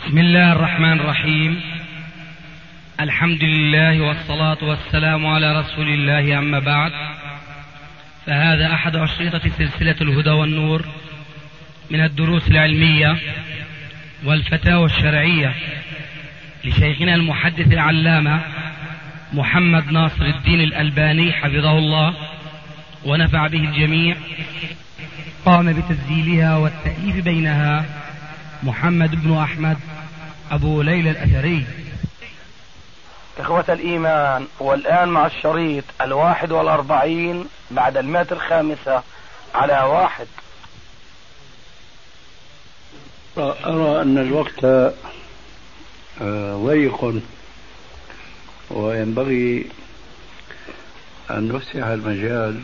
بسم الله الرحمن الرحيم. الحمد لله والصلاة والسلام على رسول الله، أما بعد، فهذا أحد أشرطة سلسلة الهدى والنور من الدروس العلمية والفتاوى الشرعية لشيخنا المحدث العلامة محمد ناصر الدين الألباني حفظه الله ونفع به الجميع. قام بتسجيلها والتأليف بينها محمد بن أحمد أبو ليلى الأثري. إخوة الإيمان، والآن مع الشريط 41 بعد 105 على 1. أرى أن الوقت ضيق، وينبغي أن نوسع المجال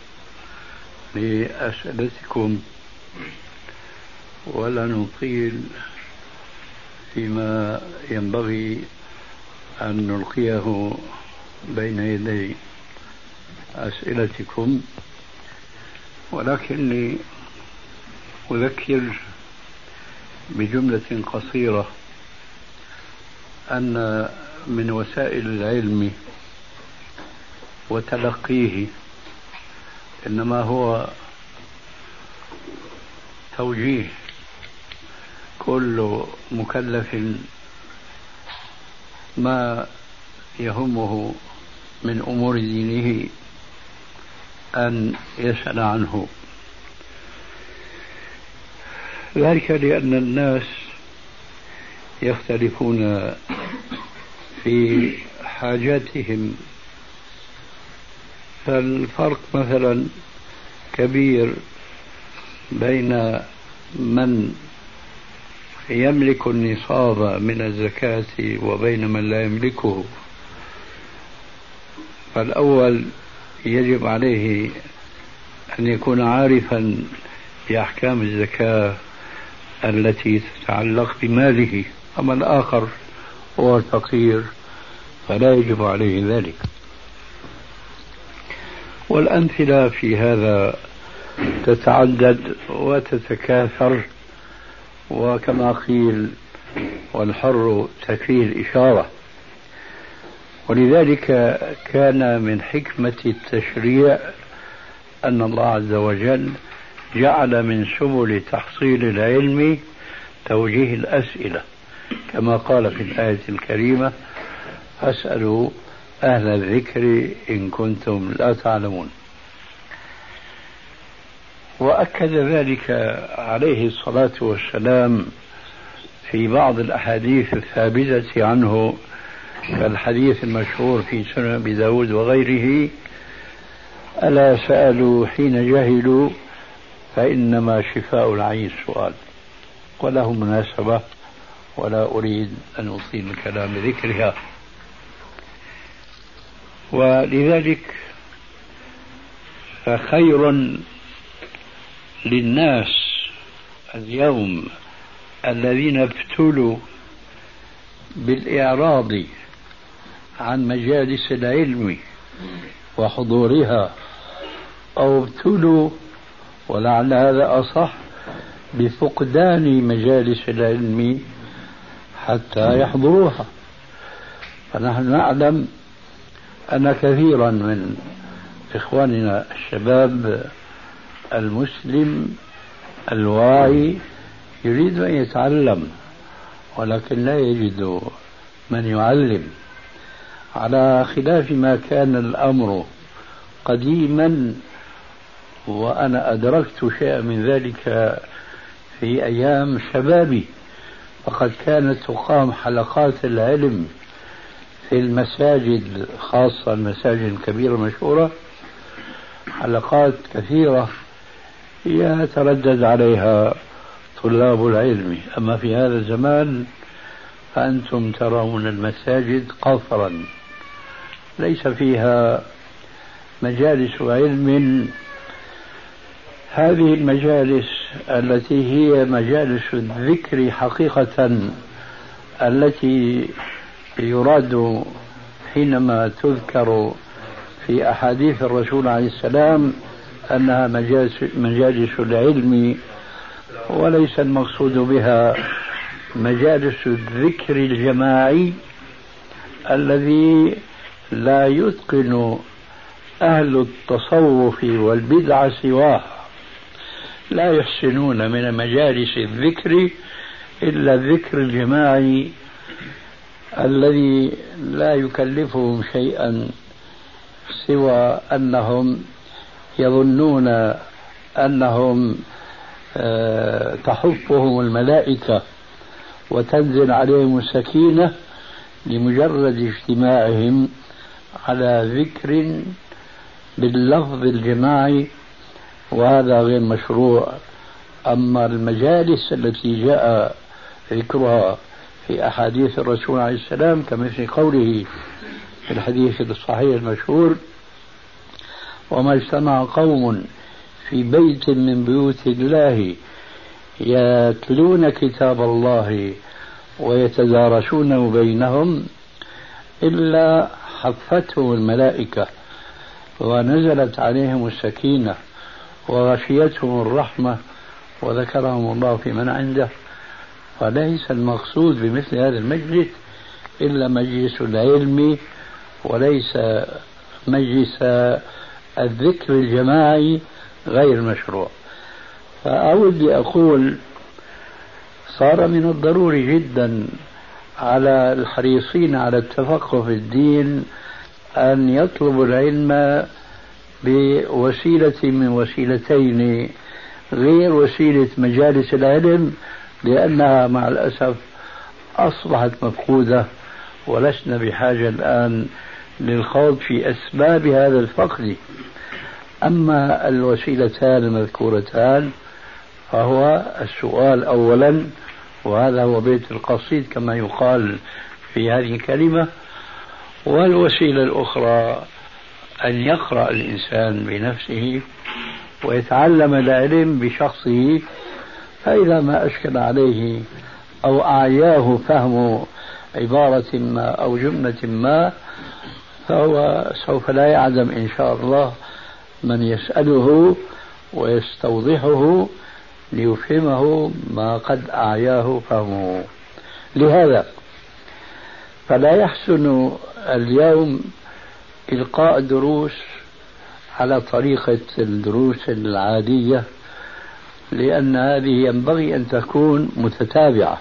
لأسئلتكم ولا نطيل فيما ينبغي أن نلقيه بين يدي أسئلتكم، ولكني أذكر بجملة قصيرة أن من وسائل العلم وتلقيه إنما هو توجيه كل مكلف ما يهمه من أمور دينه أن يسأل عنه، ذلك لأن الناس يختلفون في حاجاتهم، فالفرق مثلا كبير بين من يملك النصاب من الزكاة وبين من لا يملكه. فالأول يجب عليه أن يكون عارفا بأحكام الزكاة التي تتعلق بماله، أما الآخر هو الفقير فلا يجب عليه ذلك. والأمثلة في هذا تتعدد وتتكاثر، وكما قيل والحر تكفيه الإشارة. ولذلك كان من حكمة التشريع أن الله عز وجل جعل من سبل تحصيل العلم توجيه الأسئلة، كما قال في الآية الكريمة: فاسألوا أهل الذكر إن كنتم لا تعلمون. وأكد ذلك عليه الصلاة والسلام في بعض الأحاديث الثابتة عنه، كالحديث المشهور في سنن أبي داود وغيره: ألا سألوا حين جهلوا فإنما شفاء العي السؤال. وله مناسبة ولا أريد أن أطيل الكلام بذكرها. ولذلك فخير للناس اليوم الذين ابتلوا بالإعراض عن مجالس العلم وحضورها، أو ابتلوا، ولعل هذا أصح، بفقدان مجالس العلم حتى يحضروها. فنحن نعلم أن كثيرا من إخواننا الشباب المسلم الواعي يريد أن يتعلم، ولكن لا يجد من يعلم، على خلاف ما كان الأمر قديما. وأنا أدركت شيئا من ذلك في أيام شبابي، فقد كانت تقام حلقات العلم في المساجد، خاصة المساجد الكبيرة المشهورة، حلقات كثيرة يتردد عليها طلاب العلم. أما في هذا الزمان فأنتم ترون المساجد قصرا ليس فيها مجالس علم. هذه المجالس التي هي مجالس الذكر حقيقة، التي يراد حينما تذكر في أحاديث الرسول عليه السلام أنها مجالس العلم، وليس المقصود بها مجالس الذكر الجماعي الذي لا يتقن أهل التصوف والبدع سواه، لا يحسنون من مجالس الذكر إلا الذكر الجماعي الذي لا يكلفهم شيئا سوى أنهم يظنون أنهم تحفهم الملائكة وتنزل عليهم السكينة لمجرد اجتماعهم على ذكر باللفظ الجماعي، وهذا غير مشروع. أما المجالس التي جاء ذكرها في أحاديث الرسول عليه السلام كمثل قوله في الحديث الصحيح المشهور: وما اجتمع قوم في بيت من بيوت الله يتلون كتاب الله ويتدارسونه بينهم إلا حفتهم الملائكة ونزلت عليهم السكينة وغشيتهم الرحمة وذكرهم الله في من عنده. فليس المقصود بمثل هذا المجلس إلا مجلس العلم وليس مجلس الذكر الجماعي غير مشروع. فأود أقول صار من الضروري جدا على الحريصين على التفقه في الدين أن يطلبوا العلم بوسيلة من وسيلتين غير وسيلة مجالس العلم، لأنها مع الأسف أصبحت مفقودة، ولسنا بحاجة الآن للخوض في أسباب هذا الفقد. أما الوسيلتان المذكورتان فهو السؤال أولا، وهذا هو بيت القصيد كما يقال في هذه الكلمة، والوسيلة الأخرى أن يقرأ الإنسان بنفسه ويتعلم العلم بشخصه، فإذا ما أشكل عليه أو أعياه فهم عبارة ما أو جملة ما فهو سوف لا يعدم إن شاء الله من يسأله ويستوضحه ليفهمه ما قد أعياه فهمه. لهذا فلا يحسن اليوم إلقاء دروس على طريقة الدروس العادية، لأن هذه ينبغي أن تكون متتابعة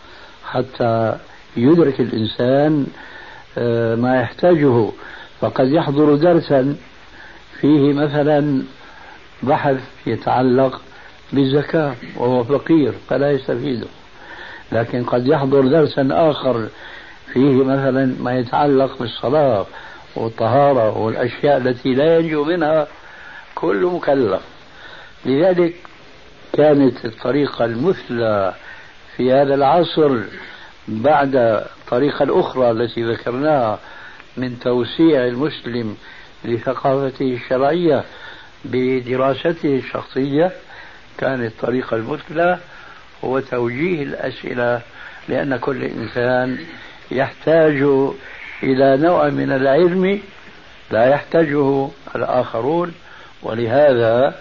حتى يدرك الإنسان ما يحتاجه. فقد يحضر درسا فيه مثلا بحث يتعلق بالزكاة وهو فقير فلا يستفيده، لكن قد يحضر درسا آخر فيه مثلا ما يتعلق بالصلاة والطهارة والأشياء التي لا ينجو منها كل مكلف. لذلك كانت الطريقة المثلى في هذا العصر بعد الطريقة الأخرى التي ذكرناها من توسيع المسلم لثقافته الشرعية بدراسته الشخصية، كانت الطريقة المثلى هو توجيه الأسئلة، لأن كل إنسان يحتاج إلى نوع من العلم لا يحتاجه الآخرون. ولهذا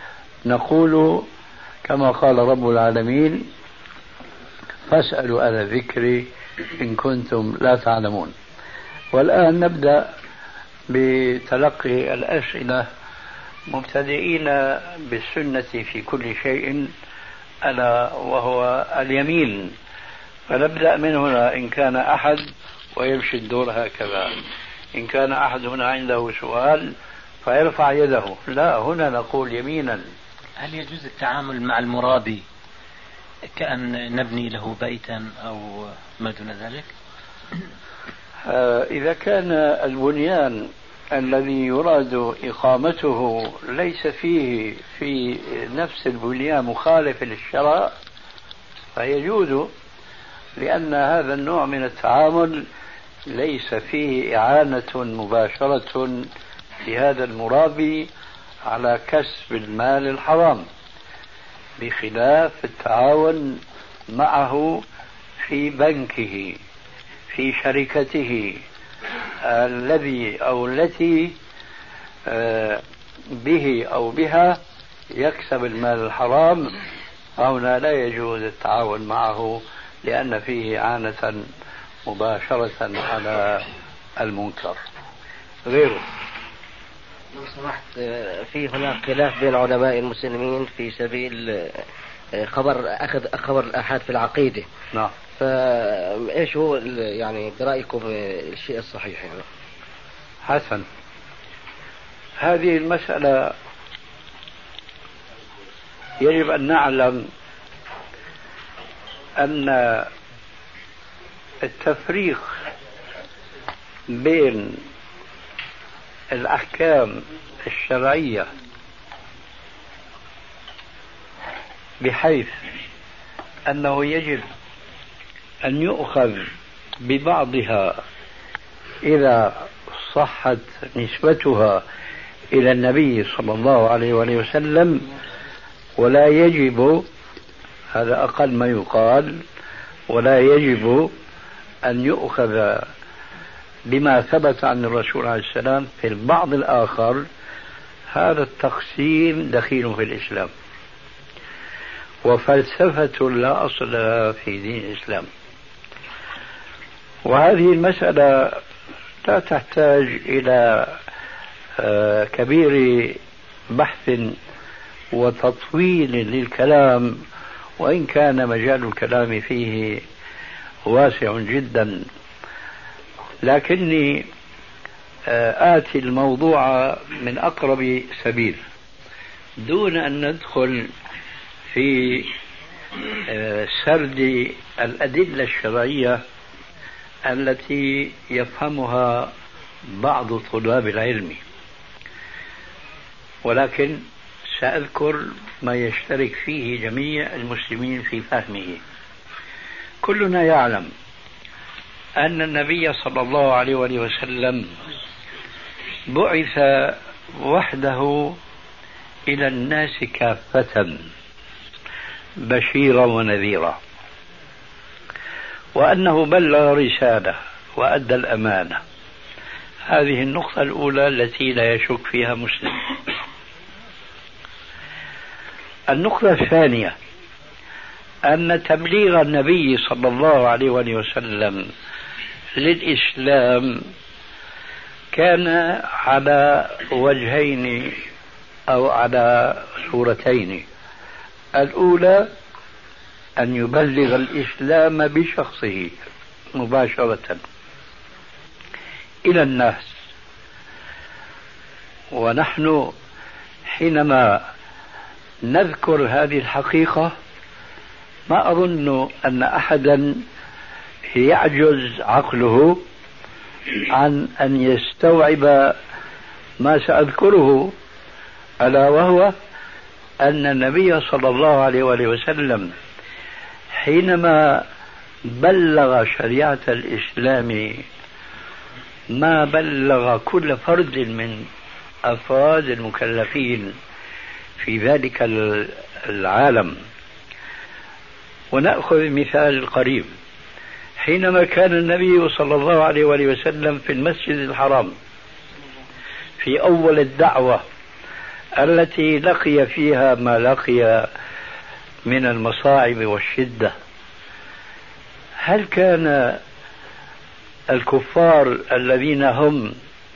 نقول كما قال رب العالمين: فاسألوا أهل الذكر إن كنتم لا تعلمون. والآن نبدأ بتلقي الأسئلة مبتدئين بالسنة في كل شيء ألا وهو اليمين. فنبدأ من هنا إن كان أحد، ويمشي الدور هكذا. إن كان أحد هنا عنده سؤال فيرفع يده. لا، هنا نقول يمينا. هل يجوز التعامل مع المرابي كأن نبني له بيتا أو ما دون ذلك؟ إذا كان البنيان الذي يراد إقامته ليس فيه في نفس البنيان مخالف للشرع فيجوز، لأن هذا النوع من التعامل ليس فيه إعانة مباشرة لهذا المرابي على كسب المال الحرام، بخلاف التعاون معه في بنكه في شركته الذي أو التي به أو بها يكسب المال الحرام. هنا لا يجوز التعاون معه لأن فيه إعانة مباشرة على المنكر. غيره لو سمحت، في هناك خلاف بين علماء المسلمين في سبيل أخذ خبر الآحاد في العقيدة. نعم. فإيش هو يعني برأيكم الشيء الصحيح يعني؟ حسن، هذه المسألة يجب أن نعلم أن التفريق بين الأحكام الشرعية بحيث أنه يجب أن يؤخذ ببعضها إذا صحت نسبتها إلى النبي صلى الله عليه وسلم، ولا يجب، هذا أقل ما يقال، ولا يجب أن يؤخذ بما ثبت عن الرسول عليه السلام في البعض الآخر. هذا التقسيم دخيل في الإسلام وفلسفة لا أصل لها في دين الإسلام. وهذه المسألة لا تحتاج إلى كبير بحث وتطويل للكلام، وإن كان مجال الكلام فيه واسع جدا، لكني آتي الموضوع من أقرب سبيل دون أن ندخل في سرد الأدلة الشرعية التي يفهمها بعض طلاب العلم، ولكن سأذكر ما يشترك فيه جميع المسلمين في فهمه. كلنا يعلم أن النبي صلى الله عليه وسلم بعث وحده إلى الناس كافة بشيرا ونذيرا، وأنه بلغ رسالة وأدى الأمانة. هذه النقطة الأولى التي لا يشك فيها مسلم. النقطة الثانية أن تبليغ النبي صلى الله عليه وسلم للإسلام كان على وجهين أو على صورتين. الأولى أن يبلغ الإسلام بشخصه مباشرة إلى الناس، ونحن حينما نذكر هذه الحقيقة ما أظن أن أحدا يعجز عقله عن أن يستوعب ما سأذكره، ألا وهو أن النبي صلى الله عليه وسلم حينما بلغ شريعة الإسلام ما بلغ كل فرد من أفراد المكلفين في ذلك العالم. ونأخذ مثال القريب، حينما كان النبي صلى الله عليه وسلم في المسجد الحرام في أول الدعوة التي لقي فيها ما لقي من المصاعب والشدة، هل كان الكفار الذين هم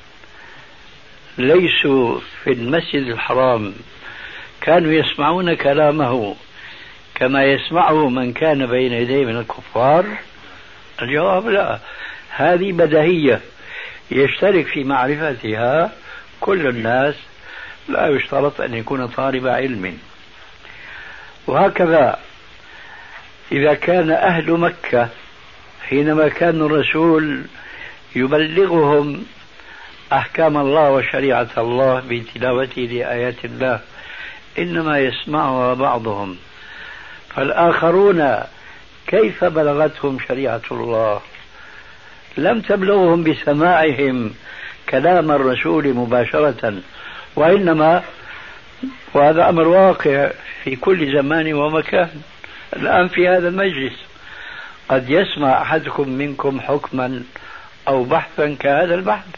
ليسوا في المسجد الحرام كانوا يسمعون كلامه كما يسمعه من كان بين يديه من الكفار؟ الجواب لا. هذه بديهية يشترك في معرفتها كل الناس، لا يشترط أن يكون طالب علم. وهكذا إذا كان أهل مكة حينما كان الرسول يبلغهم أحكام الله وشريعة الله بتلاوته لآيات الله إنما يسمعها بعضهم، فالآخرون كيف بلغتهم شريعة الله؟ لم تبلغهم بسماعهم كلام الرسول مباشرة، وإنما وهذا أمر واقع في كل زمان ومكان. الآن في هذا المجلس قد يسمع أحدكم منكم حكما أو بحثا كهذا البحث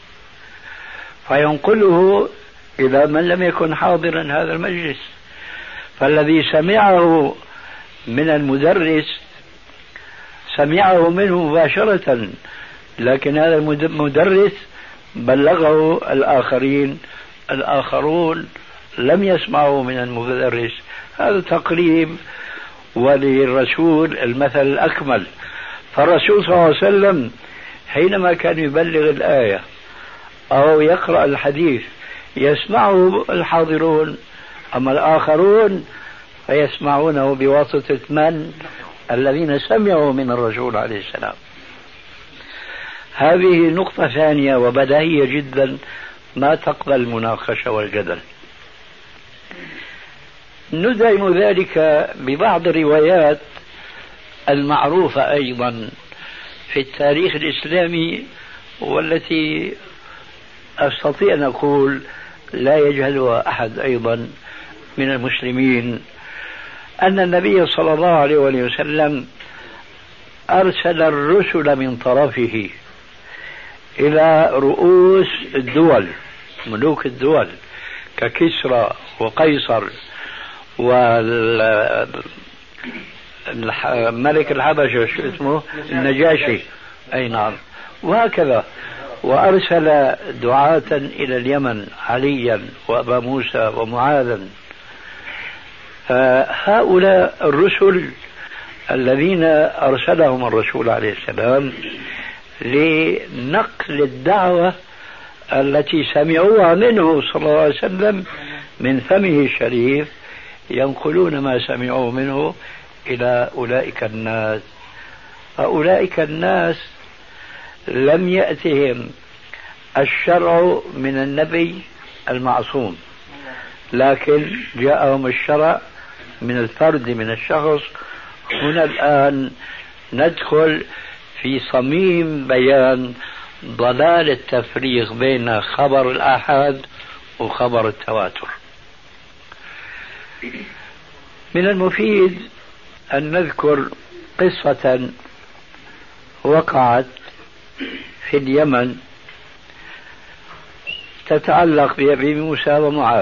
فينقله إلى من لم يكن حاضرا هذا المجلس، فالذي سمعه من المدرس سمعه منه مباشرة، لكن هذا المدرس بلغه الآخرون لم يسمعوا من المدرس. هذا تقريب، وللرسول المثل الأكمل. فالرسول صلى الله عليه وسلم حينما كان يبلغ الآية أو يقرأ الحديث يسمعه الحاضرون، أما الآخرون فيسمعونه بواسطة من؟ الذين سمعوا من الرسول عليه السلام. هذه نقطة ثانية وبديهية جدا ما تقبل المناقشة والجدل. ندعم ذلك ببعض الروايات المعروفة أيضا في التاريخ الإسلامي، والتي أستطيع أن أقول لا يجهلها أحد أيضا من المسلمين، أن النبي صلى الله عليه وسلم أرسل الرسل من طرفه إلى رؤوس الدول، ملوك الدول ككسرى وقيصر والملك الحبشة شو اسمه النجاشي، أي نعم، وهكذا. وأرسل دعاة إلى اليمن عليا وأبا موسى ومعاذا. هؤلاء الرسل الذين أرسلهم الرسول عليه السلام لنقل الدعوة التي سمعوها منه صلى الله عليه وسلم من فمه الشريف، ينقلون ما سمعوا منه إلى أولئك الناس. أولئك الناس لم يأتهم الشرع من النبي المعصوم، لكن جاءهم الشرع من الفرد، من الشخص. هنا الآن ندخل في صميم بيان ضلال التفريق بين خبر الآحاد وخبر التواتر. من المفيد أن نذكر قصة وقعت في اليمن تتعلق بأبي موسى ومعاذ.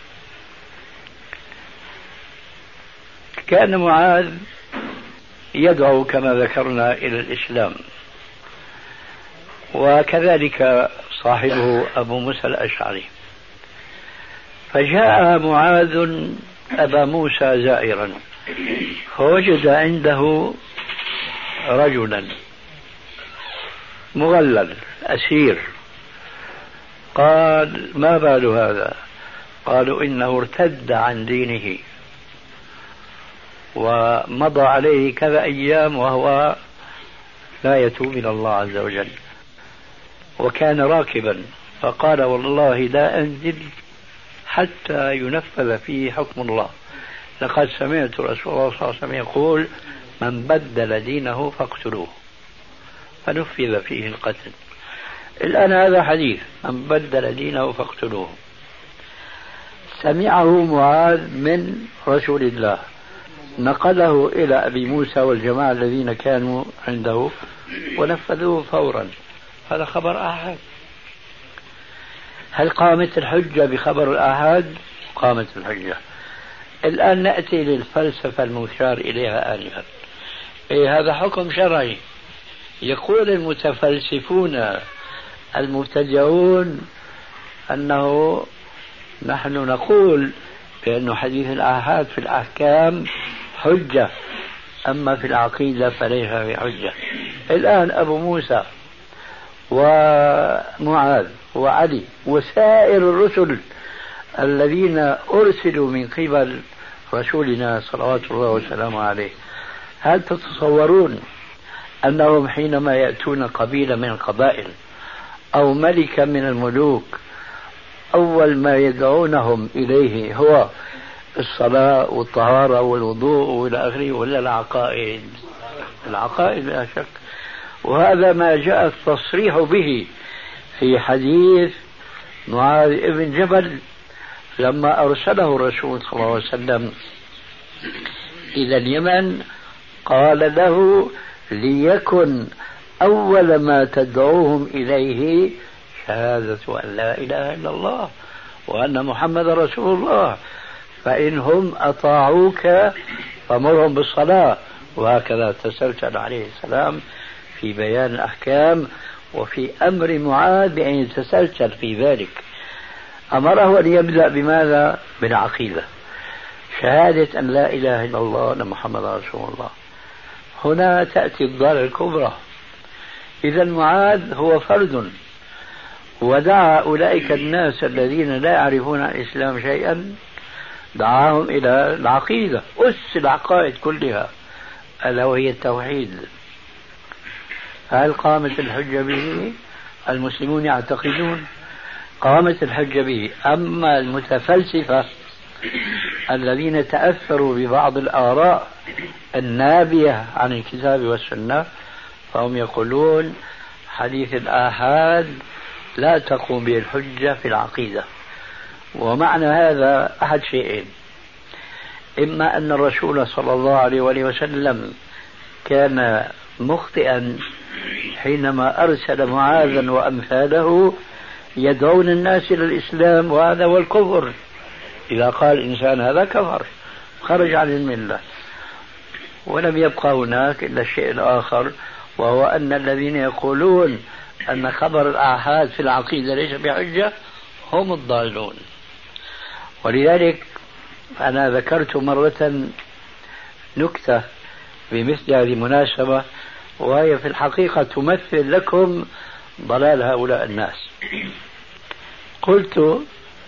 كان معاذ يدعو كما ذكرنا إلى الإسلام، وكذلك صاحبه أبو موسى الأشعري. فجاء معاذ أبا موسى زائرا، فوجد عنده رجلا مغلل أسير. قال: ما بال هذا؟ قالوا: إنه ارتد عن دينه ومضى عليه كذا أيام وهو لا يتوب إلى الله عز وجل، وكان راكبا. فقال: والله لا أنزل حتى ينفذ فيه حكم الله، لقد سمعت رسول الله صلى الله عليه وسلم يقول: من بدل دينه فاقتلوه، فنفذ فيه القتل. الآن هذا حديث: من بدل دينه فاقتلوه. سمعه معاذ من رسول الله، نقله إلى أبي موسى والجماعة الذين كانوا عنده ونفذوه فورا. هذا خبر آحاد. هل قامت الحجة بخبر الآحاد؟ قامت الحجة. الآن نأتي للفلسفة المشار إليها آنفا. هذا حكم شرعي. يقول المتفلسفون المبتدعون أنه نحن نقول بأن حديث الآحاد في الأحكام حجة، أما في العقيدة فليس بحجة. الآن أبو موسى ومعاذ وعلي وسائر الرسل الذين أرسلوا من قبل رسولنا صلوات الله وسلامه عليه، هل تتصورون أنهم حينما يأتون قبيلة من القبائل أو ملكا من الملوك أول ما يدعونهم إليه هو الصلاة والطهارة والوضوء وإلى آخره، ولا العقائد؟ العقائد لا شك. وهذا ما جاء التصريح به في حديث معاذ بن جبل لما أرسله الرسول صلى الله عليه وسلم إلى اليمن، قال له: ليكن أول ما تدعوهم إليه شهادة أن لا إله إلا الله وأن محمد رسول الله، فإنهم أطاعوك فمرهم بالصلاة، وهكذا تسلسل عليه السلام في بيان الأحكام وفي أمر معاذ بأن يتسلسل في ذلك. أمره أن يبدأ بماذا؟ بالعقيدة، شهادة أن لا إله إلا الله وأن محمد رسول الله. هنا تأتي الضالة الكبرى. إذا معاذ هو فرد، ودعا أولئك الناس الذين لا يعرفون عن الإسلام شيئا، دعاهم إلى العقيدة، أس العقائد كلها، ألا وهي التوحيد. هل قامت الحجة به؟ المسلمون يعتقدون قامت الحجة به. أما المتفلسفة الذين تأثروا ببعض الآراء النابية عن الكتاب والسنة فهم يقولون حديث الآحاد لا تقوم به الحجة في العقيدة. ومعنى هذا أحد شيئين: إما أن الرسول صلى الله عليه وسلم كان مخطئا حينما أرسل معاذا وأمثاله يدعون الناس إلى الإسلام، وهذا هو الكفر. إذا قال الإنسان هذا كفر، خرج عن الملة. ولم يبقى هناك إلا الشيء الآخر، وهو أن الذين يقولون أن خبر الآحاد في العقيدة ليس بحجة هم الضالون. ولذلك أنا ذكرت مرة نكتة بمثل هذه المناسبة، وهي في الحقيقة تمثل لكم ضلال هؤلاء الناس. قلت: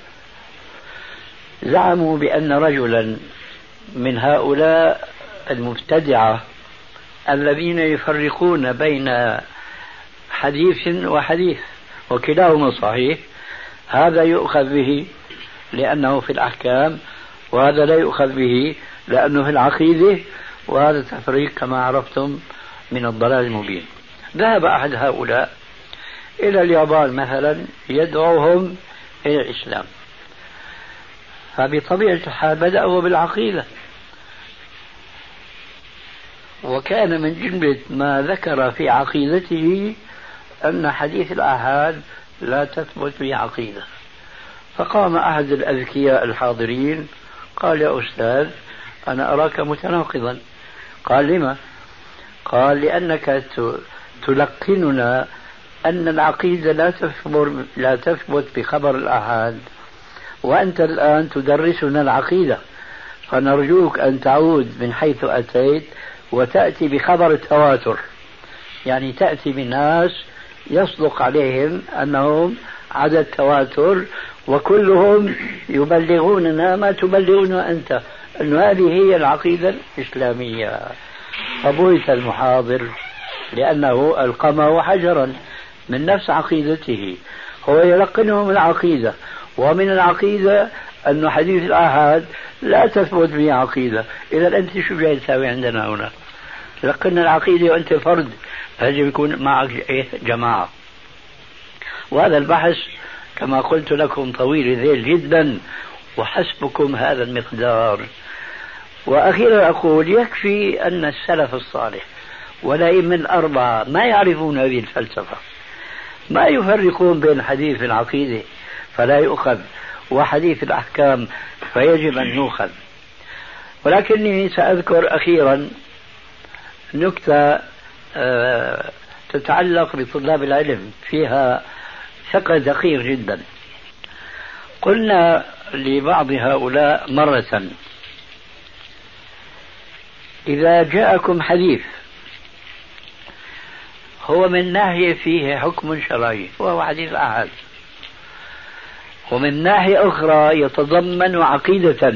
زعموا بأن رجلا من هؤلاء المبتدعة الذين يفرقون بين حديث وحديث وكلاهما صحيح، هذا يؤخذ به لأنه في الأحكام، وهذا لا يؤخذ به لأنه في العقيدة، وهذا تفريق كما عرفتم من الضلال المبين. ذهب أحد هؤلاء إلى اليابان مثلا يدعوهم إلى الإسلام، فبطبيعة الحال بدأوا بالعقيدة، وكان من جملة ما ذكر في عقيدته أن حديث الآحاد لا تثبت به عقيدة. فقام أحد الأذكياء الحاضرين قال: يا أستاذ، أنا أراك متناقضا. قال: لما؟ قال: لأنك تلقننا أن العقيدة لا تثبت بخبر الآحاد، وأنت الآن تدرسنا العقيدة، فنرجوك أن تعود من حيث أتيت وتأتي بخبر التواتر، يعني تأتي بناس يصدق عليهم أنهم عدد تواتر وكلهم يبلغوننا ما تبلغنا أنت، أن هذه هي العقيدة الإسلامية. فبهت المحاضر لأنه ألقمه حجرا من نفس عقيدته. هو يلقنهم العقيدة، ومن العقيدة أن حديث الآحاد لا تثبت به عقيدة. إذا أنت شو جاي تساوي عندنا هنا؟ لقنا العقيدة وأنت فرد، فيجب يكون معك جماعة. وهذا البحث كما قلت لكم طويل ذيل جدا، وحسبكم هذا المقدار. وأخيرا أقول: يكفي أن السلف الصالح والأئمة الأربعة ما يعرفون هذه الفلسفة، ما يفرقون بين حديث العقيدة فلا يؤخذ وحديث الأحكام فيجب أن يؤخذ. ولكني سأذكر أخيرا نكتة تتعلق بطلاب العلم، فيها ثقة دقيق جدا. قلنا لبعض هؤلاء مرة: إذا جاءكم حديث هو من ناحية فيه حكم شرعي وهو حديث أحد، ومن ناحية أخرى يتضمن عقيدة،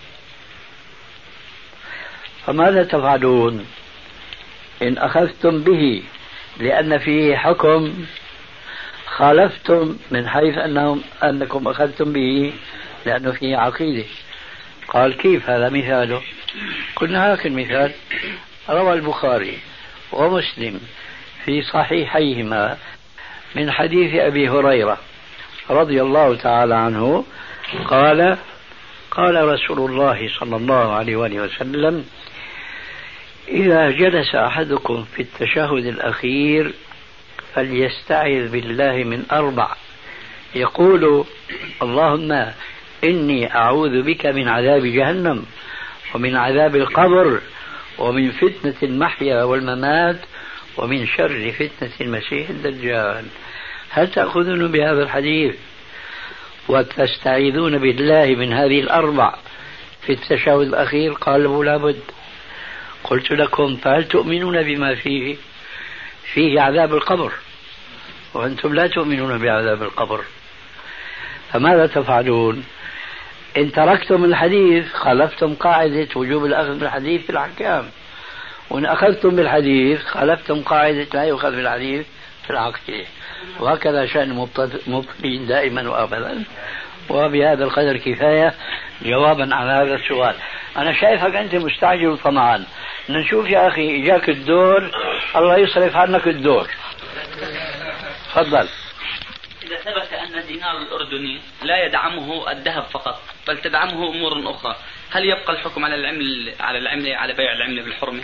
فماذا تفعلون إن أخذتم به لأن فيه حكم خالفتم من حيث أنكم أخذتم به لأنه فيه عقيدة؟ قال: كيف هذا مثاله؟ قلنا: هاك المثال: روى البخاري ومسلم في صحيحيهما من حديث أبي هريرة رضي الله تعالى عنه قال: قال رسول الله صلى الله عليه وسلم: إذا جلس أحدكم في التشهد الأخير فليستعذ بالله من 4، يقول: اللهم إني أعوذ بك من عذاب جهنم ومن عذاب القبر ومن فتنة المحيا والممات ومن شر فتنة المسيح الدجال. هل تأخذون بهذا الحديث وتستعيذون بالله من هذه الأربع في التشهد الأخير؟ قالوا لا بد. قلت لكم فهل تؤمنون بما فيه عذاب القبر وأنتم لا تؤمنون بعذاب القبر؟ فماذا تفعلون؟ إن تركتم الحديث خالفتم قاعدة وجوب الأخذ بالحديث في الأحكام، وإن أخذتم بالحديث خالفتم قاعدة لا يؤخذ بالحديث في العقيدة. وهكذا شأن المبطلين دائما وأبدا. وبهذا القدر كفاية جوابا على هذا السؤال. أنا شايفك أنت مستعجل وطمعان. نشوف يا أخي إجاك الدور، الله يصرف عنك الدور. تفضل. إذا ثبت أن الدينار الأردني لا يدعمه الذهب فقط بل تدعمه أمور أخرى، هل يبقى الحكم على بيع العملة بالحرمة؟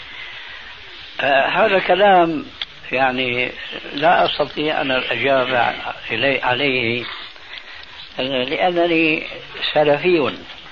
هذا كلام يعني لا أستطيع أن أجاب عليه لأنني سلفي،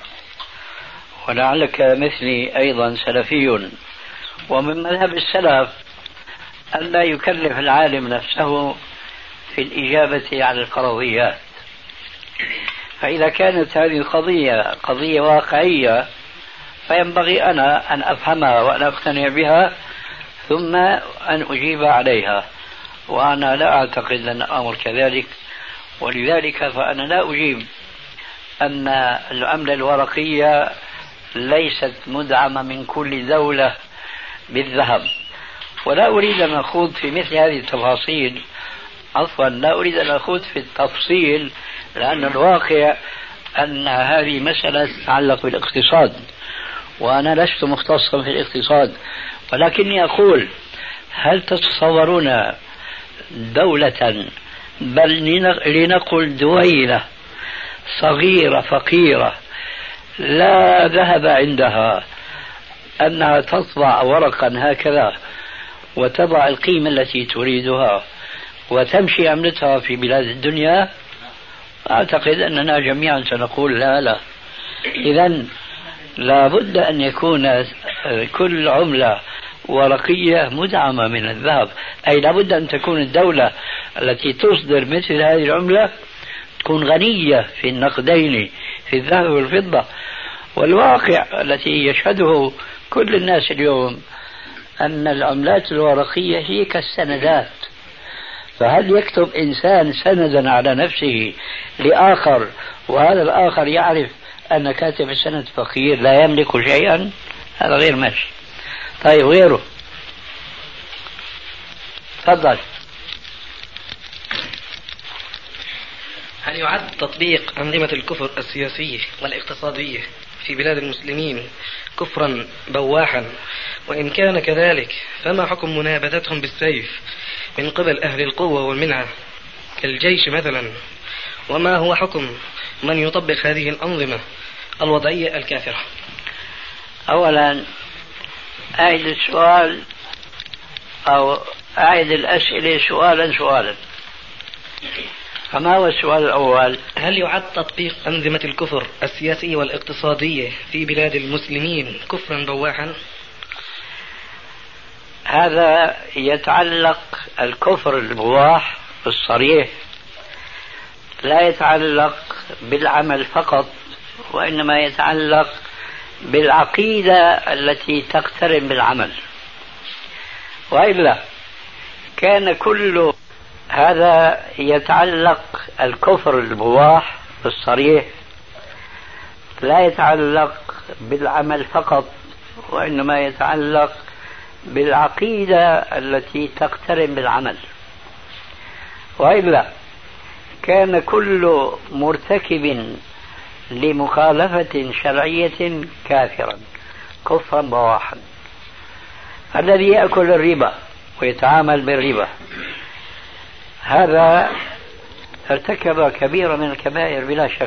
ولعلك مثلي أيضا سلفي، ومن مذهب السلف أن لا يكلف العالم نفسه في الإجابة على الفرضيات. فإذا كانت هذه القضية قضية واقعية فينبغي أنا أن أفهمها وأن أقتنع بها ثم أن أجيب عليها، وأنا لا أعتقد أن الأمر كذلك. ولذلك فأنا لا أجيب أن العملة الورقية ليست مدعمة من كل دولة بالذهب، ولا أريد أن أخوض في مثل هذه التفاصيل. عفوا، لا أريد أن أخوض في التفصيل، لأن الواقع أن هذه مسألة تتعلق بالاقتصاد، وأنا لست مختصا في الاقتصاد، ولكني أقول هل تتصورون دولة، بل لنقل دويلة صغيرة فقيرة لا ذهب عندها، أنها تطبع ورقا هكذا وتضع القيمة التي تريدها وتمشي عملتها في بلاد الدنيا؟ أعتقد أننا جميعا سنقول لا. إذن لا بد أن يكون كل عملة ورقية مدعمة من الذهب، أي لا بد أن تكون الدولة التي تصدر مثل هذه العملة تكون غنية في النقدين في الذهب والفضة. والواقع التي يشهده كل الناس اليوم أن العملات الورقية هي كالسندات. فهل يكتب إنسان سندا على نفسه لآخر وهذا الآخر يعرف أن كاتب السند فقير لا يملك شيئا؟ هذا غير ماشي. طيب غيره، تفضل. هل يعد تطبيق أنظمة الكفر السياسية والاقتصادية في بلاد المسلمين كفرا بواحا؟ وإن كان كذلك فما حكم منابذتهم بالسيف من قبل أهل القوة والمنعة كالجيش مثلا؟ وما هو حكم من يطبق هذه الأنظمة الوضعية الكافرة؟ أولا أعيد السؤال أو أعيد الأسئلة سؤالا. فما هو السؤال الأول؟ هل يعد تطبيق أنظمة الكفر السياسية والاقتصادية في بلاد المسلمين كفرا بواحا؟ هذا يتعلق الكفر البواح الصريح لا يتعلق بالعمل فقط، وإنما يتعلق بالعقيدة التي تقترن بالعمل. وإلا كان كل هذا يتعلق الكفر البواح الصريح لا يتعلق بالعمل فقط، وإنما يتعلق بالعقيدة التي تقترن بالعمل. وإلا كان كل مرتكب لمخالفة شرعية كافرا كفرا بواحا. الذي يأكل الربا ويتعامل بالربا هذا ارتكب كبيرة من الكبائر بلا شك.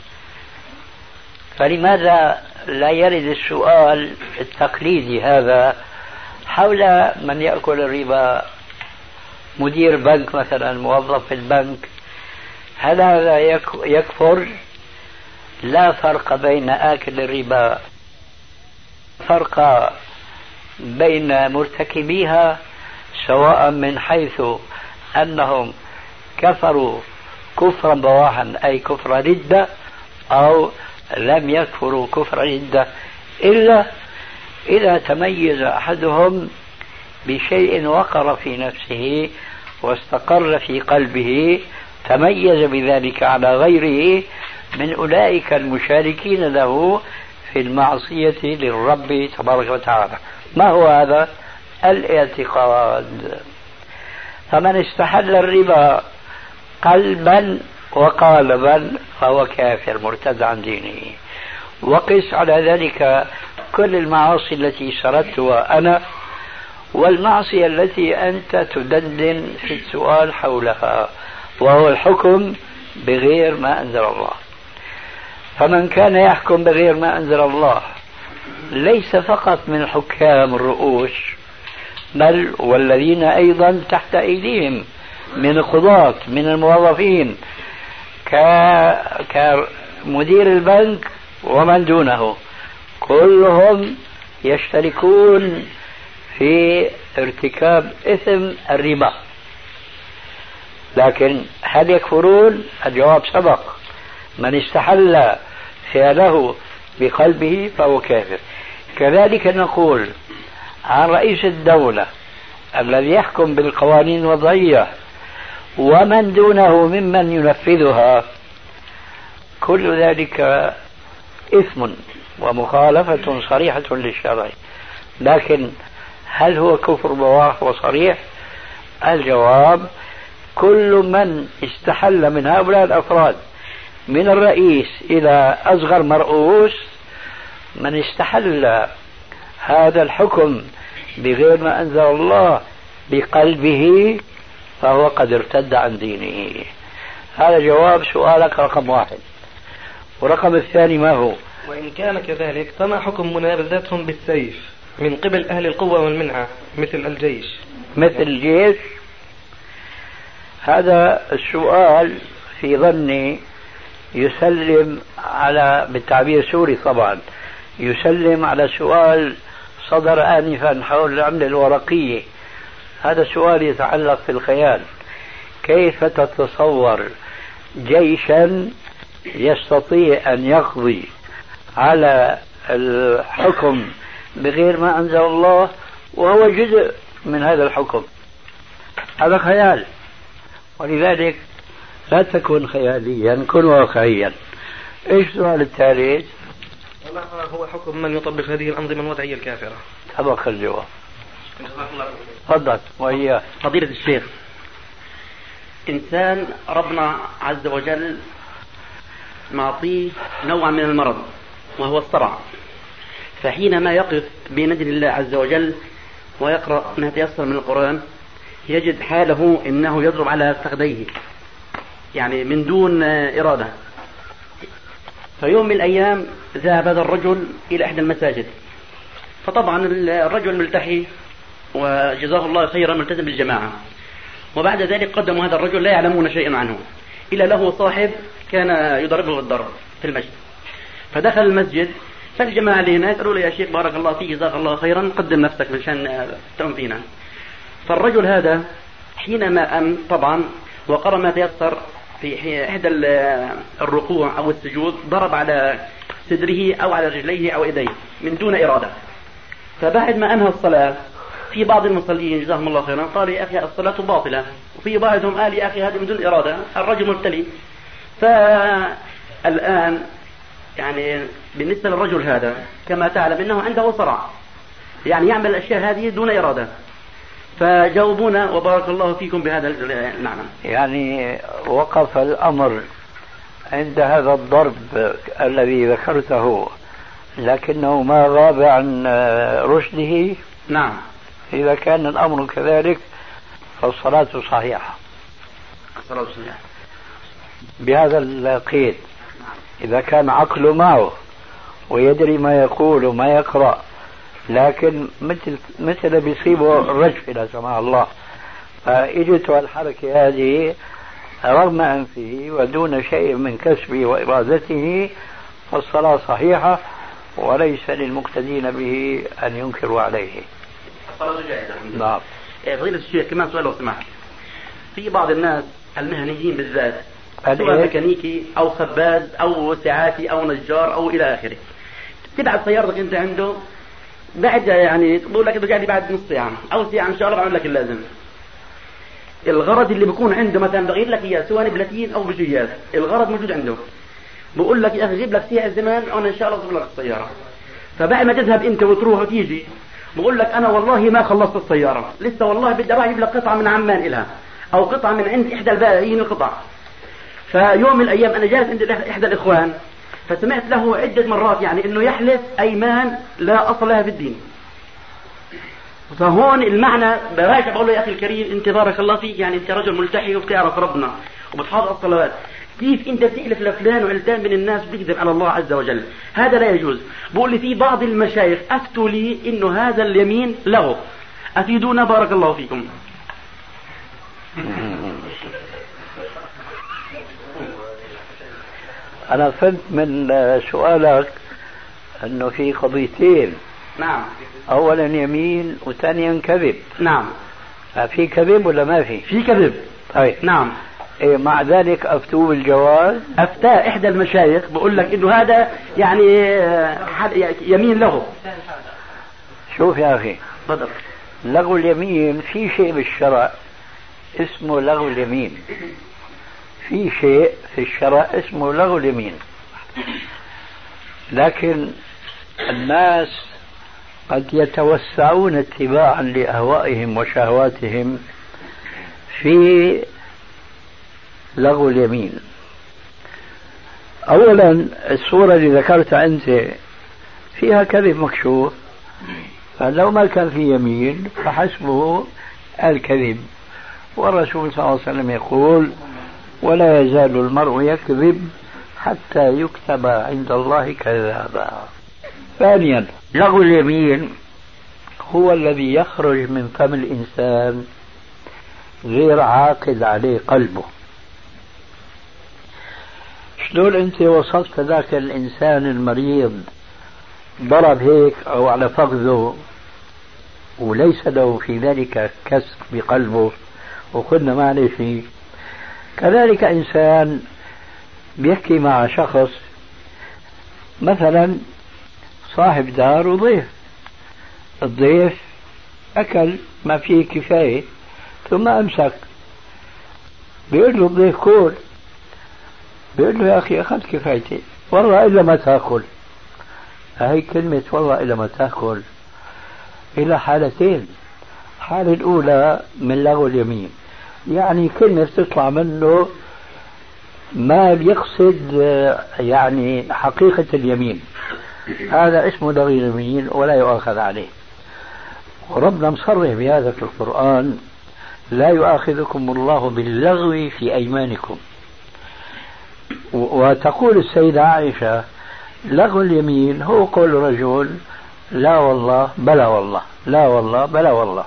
فلماذا لا يرد السؤال التقليدي هذا حول من يأكل الربا؟ مدير بنك مثلا، موظف في البنك، هل هذا يكفر؟ لا فرق بين آكل الربا، فرق بين مرتكبيها، سواء من حيث أنهم كفروا كفرا بواحا أي كفر ردة، أو لم يكفروا كفر ردة، إلا إذا تميز أحدهم بشيء وقر في نفسه واستقر في قلبه، تميز بذلك على غيره من أولئك المشاركين له في المعصية للرب تبارك وتعالى. ما هو هذا؟ الاعتقاد. فمن استحل الربا قلبا وقالبا فهو كافر مرتد عن دينه. وقس على ذلك كل المعاصي التي سردتها أنا، والمعصية التي أنت تدندن في السؤال حولها، وهو الحكم بغير ما أنزل الله. فمن كان يحكم بغير ما أنزل الله ليس فقط من الحكام الرؤوس، بل والذين أيضا تحت أيديهم من القضاة، من الموظفين، كمدير البنك ومن دونه، كلهم يشتركون في ارتكاب إثم الربا. لكن هل يكفرون؟ الجواب سبق، من استحل فعله بقلبه فهو كافر. كذلك نقول عن رئيس الدولة الذي يحكم بالقوانين الوضعية ومن دونه ممن ينفذها، كل ذلك إثم ومخالفة صريحة للشرع. لكن هل هو كفر بواح وصريح؟ الجواب كل من استحل من هؤلاء الأفراد من الرئيس إلى أصغر مرؤوس، من استحل هذا الحكم بغير ما أنزل الله بقلبه فهو قد ارتد عن دينه. هذا جواب سؤالك رقم 1. ورقم الثاني ما هو؟ وإن كان كذلك فما حكم منابذتهم بالسيف من قبل أهل القوة والمنعة مثل الجيش؟ مثل الجيش؟ هذا السؤال في ظني يسلم على، بالتعبير السوري طبعا، يسلم على سؤال صدر آنفا حول العملة الورقية. هذا سؤال يتعلق في الخيال. كيف تتصور جيشا يستطيع أن يقضي على الحكم بغير ما أنزل الله وهو جزء من هذا الحكم؟ هذا خيال. ولذلك لا تكن خياليا، كن واقعيا. ايش السؤال الثالث؟ وما هو حكم من يطبق هذه الأنظمة الوضعية الكافرة؟ سبق الجواب. تفضل. وإياه فضيلة الشيخ، إنسان ربنا عز وجل معطيه نوع من المرض وهو الصرع، فحينما يقف بين يدي الله عز وجل ويقرأ ما تيسر من القرآن يجد حاله إنه يضرب على فخذيه، يعني من دون إرادة. فيوم من الأيام ذهب هذا الرجل إلى إحدى المساجد، فطبعا الرجل ملتحي وجزاه الله خيرا ملتزم بالجماعة، وبعد ذلك قدموا هذا الرجل لا يعلمون شيئا عنه إلا له صاحب كان يضربه بالضرب في المسجد. فدخل المسجد، فالجماعة اللي هناك قالوا له يا شيخ بارك الله فيك جزاك الله خيرا قدم نفسك مشان تؤم فينا. فالرجل هذا حينما أم طبعا وقرأ ما تيسر في إحدى الركوع أو السجود ضرب على صدره أو على رجليه أو يديه من دون إرادة. فبعد ما أنهى الصلاة في بعض المصلين جزاهم الله خيرا قال يا أخي الصلاة باطلة، وفي بعضهم قال يا أخي هذا من دون إرادة، الرجل مبتلي. فالآن يعني بالنسبة للرجل هذا كما تعلم أنه عنده صرع، يعني يعمل الأشياء هذه دون إرادة، فجاوبونا وبارك الله فيكم بهذا المعنى. يعني وقف الأمر عند هذا الضرب الذي ذكرته لكنه ما غاب عن رشده؟ نعم. إذا كان الأمر كذلك فالصلاة صحيحة. الصلاة صحيحة بهذا القيد، إذا كان عقله معه ويدري ما يقول وما يقرأ، لكن مثل بيصيبه الرجف لا سمح الله، فإجته الحركة هذه رغم أنفه ودون شيء من كسبه وإرادته، فالصلاة صحيحة وليس للمقتدين به أن ينكروا عليه. الصلاة جائزة. نعم. فضيلة الشيخ كمان سؤال لو سمحت. في بعض الناس المهنيين بالذات سواء ميكانيكي أو خباز أو ساعاتي أو نجار أو إلى آخره، تبعت سيارتك أنت عنده بعد يعني بقول لك بقعد بعد نص ساعة أو ساعة إن شاء الله بعمل لك اللازم. الغرض اللي بيكون عنده مثلا بغير لك إياه سواء بلاتين أو بجياز، الغرض موجود عنده، بقول لك يا أخي جيب لك ساعة زمان وأنا إن شاء الله أصبر لك السيارة. فبعد ما تذهب أنت وتروح وتيجي بقول لك أنا والله ما خلصت السيارة لسه، والله بدي أروح أجيب لك قطعة من عمان إلها أو قطعة من عند إحدى البائعين القطع. فيوم من الأيام أنا جالس عند إحدى الإخوان فسمعت له عدة مرات يعني إنه يحلف أيمان لا أصل لها في الدين. فهون المعنى براجع بقول له يا أخي الكريم أنت بارك الله فيك يعني أنت رجل ملتحي وبتعرف ربنا وبتحافظ على الصلوات، كيف أنت بتحلف لفلان وعلتان من الناس بتكذب على الله عز وجل؟ هذا لا يجوز. بقول لي في بعض المشايخ أفتوا لي إنه هذا اليمين لغو، أفيدونا بارك الله فيكم. أنا فهمت من سؤالك أنه في قضيتين. نعم. أولا يمين وثانيا كذب. نعم. في كذب ولا ما في؟ في كذب. طيب. نعم. إيه مع ذلك أفتوه بالجواز؟ أفتى إحدى المشايخ بقول لك إنه هذا يعني يمين له. شوف يا أخي. تفضل. لغو اليمين في شيء بالشرع اسمه لغو اليمين، في شيء في الشرع اسمه لغو اليمين، لكن الناس قد يتوسعون اتباعا لأهوائهم وشهواتهم في لغو اليمين. أولا الصورة اللي ذكرتها أنت فيها كذب مكشوف، فلو ما كان في يمين فحسبه الكذب، والرسول صلى الله عليه وسلم يقول ولا يزال المرء يكذب حتى يكتب عند الله كذابا. ثانيا لغو اليمين هو الذي يخرج من فم الإنسان غير عاقد عليه قلبه. شلون أنت وصفت ذاك الإنسان المريض ضرب هيك أو على فخذه وليس له في ذلك كسر بقلبه وقلنا ما عليه شيء، كذلك إنسان بيحكي مع شخص مثلا صاحب دار وضيف، الضيف أكل ما فيه كفاية ثم أمسك، بيقول له الضيف كول، بيقول له يا أخي أخذت كفايتي والله إلا ما تأكل. هاي كلمة والله إلا ما تأكل إلى حالتين. الحالة الأولى من لغو اليمين، يعني كلمة تطلع منه ما بيقصد يعني حقيقة اليمين، هذا اسمه لغو اليمين ولا يؤاخذ عليه. وربنا مصرح بهذا في القرآن لا يؤاخذكم الله باللغو في أيمانكم. وتقول السيدة عائشة لغو اليمين هو قول رجل لا والله بلا والله، لا والله بلا والله.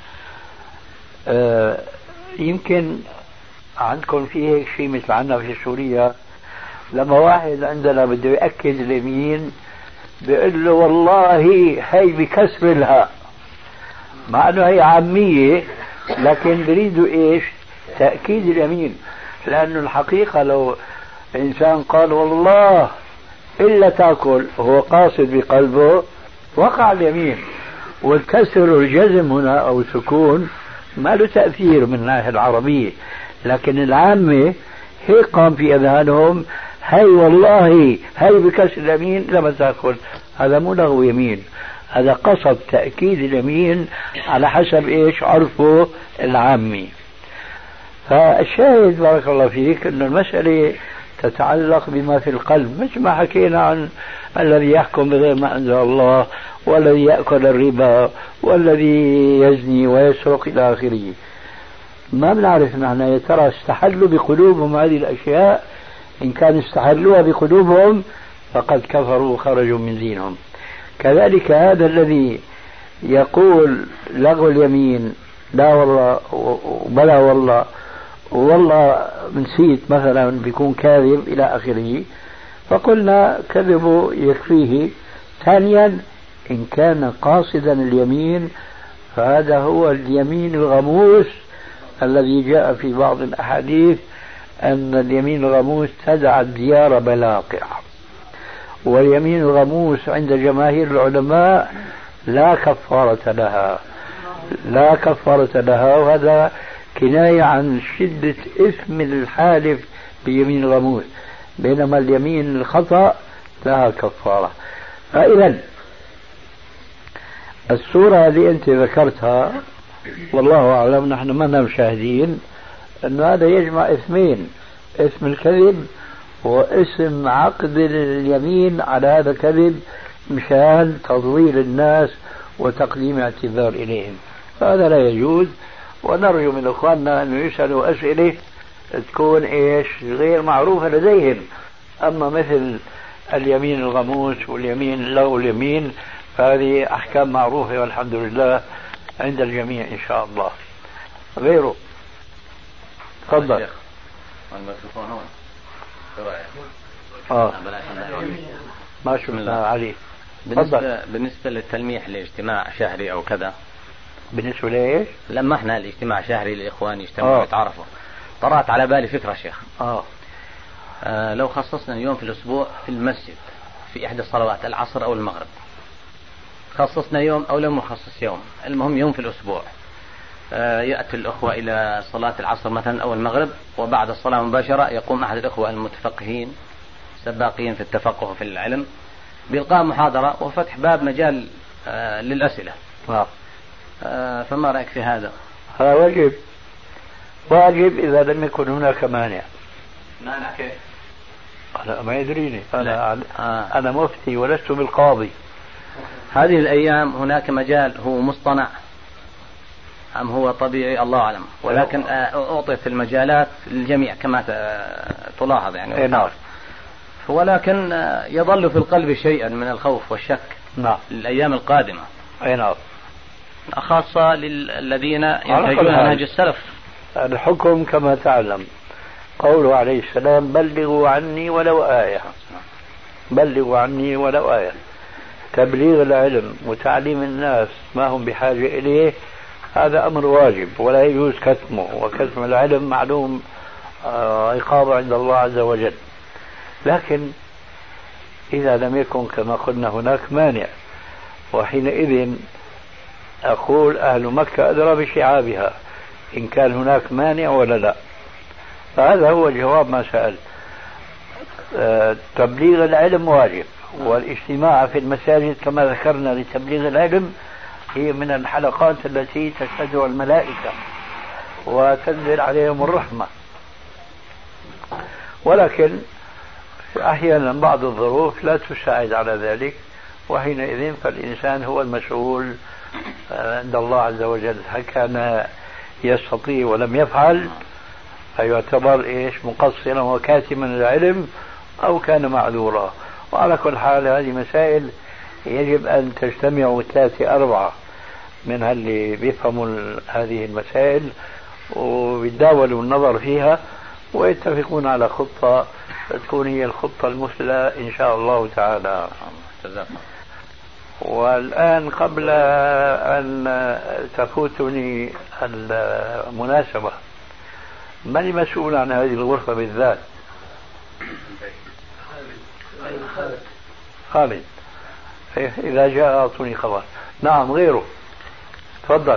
يمكن عندكم في هيك شيء مثل عنا في سوريا، لما واحد عندنا بده يأكد اليمين بيقول له والله هي بكسر الهاء، مع انه هي عامية لكن بريدوا ايش؟ تأكيد اليمين. لأنه الحقيقة لو إنسان قال والله إلا تأكل وهو قاصد بقلبه وقع اليمين، والكسر الجزم هنا أو السكون ما له تأثير من الناحية العربية، لكن العامة هي قام في أذهانهم هي والله هي بكسر اليمين لما تأكل، هذا مو لغو يمين، هذا قصد تأكيد اليمين على حسب إيش عرفه العامي. فالشاهد بارك الله فيك أن المسألة تتعلق بما في القلب، مش ما حكينا عن الذي يحكم بغير ما أنزل الله والذي يأكل الربا والذي يزني ويسرق إلى آخره. ما بنعرف نحن يا ترى استحلوا بقلوبهم هذه الأشياء، إن كان استحلوها بقلوبهم فقد كفروا وخرجوا من دينهم. كذلك هذا الذي يقول لغو اليمين لا والله بلا والله والله نسيت مثلا بيكون كاذب إلى آخره، فقلنا كذبه يكفيه. ثانيا إن كان قاصدا اليمين فهذا هو اليمين الغموس الذي جاء في بعض الأحاديث أن اليمين الغموس تدع الديار بلاقع. واليمين الغموس عند جماهير العلماء لا كفارة لها، لا كفارة لها، وهذا كناية عن شدة إثم الحالف بيمين الغموس، بينما اليمين الخطأ لها كفارة. فإذا الصورة اللي أنت ذكرتها والله أعلم، نحن ما مشاهدين أن هذا يجمع اثمين: اسم الكذب واسم عقد اليمين على هذا الكذب مشان تضليل الناس وتقديم اعتذار إليهم. هذا لا يجوز، ونرجو من إخواننا أن يسألوا أسئلة تكون غير معروفة لديهم. أما مثل اليمين الغموس واليمين لغو اليمين فهذه أحكام معروفة والحمد لله عند الجميع إن شاء الله. غيره تفضل. الميكروفون هون. ما شفنا عليه. بالنسبة للتلميح لاجتماع شهري أو كذا، بالنسبة لإيش؟ لما احنا الاجتماع شهري الإخوان يجتمعوا ويتعرفوا، طرأت على بالي فكرة شيخ. لو خصصنا يوم في الأسبوع في المسجد في إحدى الصلوات العصر أو المغرب، خصصنا يوم أو لم نخصص يوم، المهم يوم في الأسبوع، يأتي الأخوة إلى صلاة العصر مثلا أو المغرب، وبعد الصلاة مباشرة يقوم أحد الأخوة المتفقهين سباقين في التفقه في العلم بإلقاء محاضرة وفتح باب مجال للأسئلة. فما رأيك في هذا؟ هذا واجب إذا لم يكن هناك مانع. مانع كيف؟ أنا ما يدريني، أنا مفتي ولست بالقاضي. هذه الأيام هناك مجال هو مصطنع أم هو طبيعي الله أعلم، ولكن أعطيت المجالات للجميع كما تلاحظ يعني. نعم. ولكن يظل في القلب شيئا من الخوف والشك. نعم. للأيام القادمة. نعم. خاصة للذين ينتهجون نهج السلف. الحكم كما تعلم قوله عليه السلام: بلغوا عني ولو آية. بلغوا عني ولو آية. تبليغ العلم وتعليم الناس ما هم بحاجة إليه هذا أمر واجب ولا يجوز كتمه، وكتم العلم معلوم عقابه عند الله عز وجل. لكن إذا لم يكن كما قلنا هناك مانع، وحينئذ أقول أهل مكة أدرى بشعابها إن كان هناك مانع ولا لا. فهذا هو جواب ما سأل. تبليغ العلم واجب، والاجتماع في المساجد كما ذكرنا لتبليغ العلم هي من الحلقات التي تشهدها الملائكة وتنزل عليهم الرحمة. ولكن أحيانا بعض الظروف لا تساعد على ذلك، وحينئذ فالإنسان هو المسؤول عند الله عز وجل. هل كان يستطيع ولم يفعل فيعتبر مقصرا وكاتما العلم أو كان معذورا. وعلى كل حال هذه مسائل يجب أن تجتمعوا 3-4 من اللي بيفهموا هذه المسائل ويتداولوا النظر فيها ويتفقون على خطة تكون هي الخطة المثلى إن شاء الله تعالى. والآن قبل أن تفوتني المناسبة، من المسؤول عن هذه الغرفة بالذات؟ خالد. إذا جاء أعطوني خبر. نعم. غيره تفضل.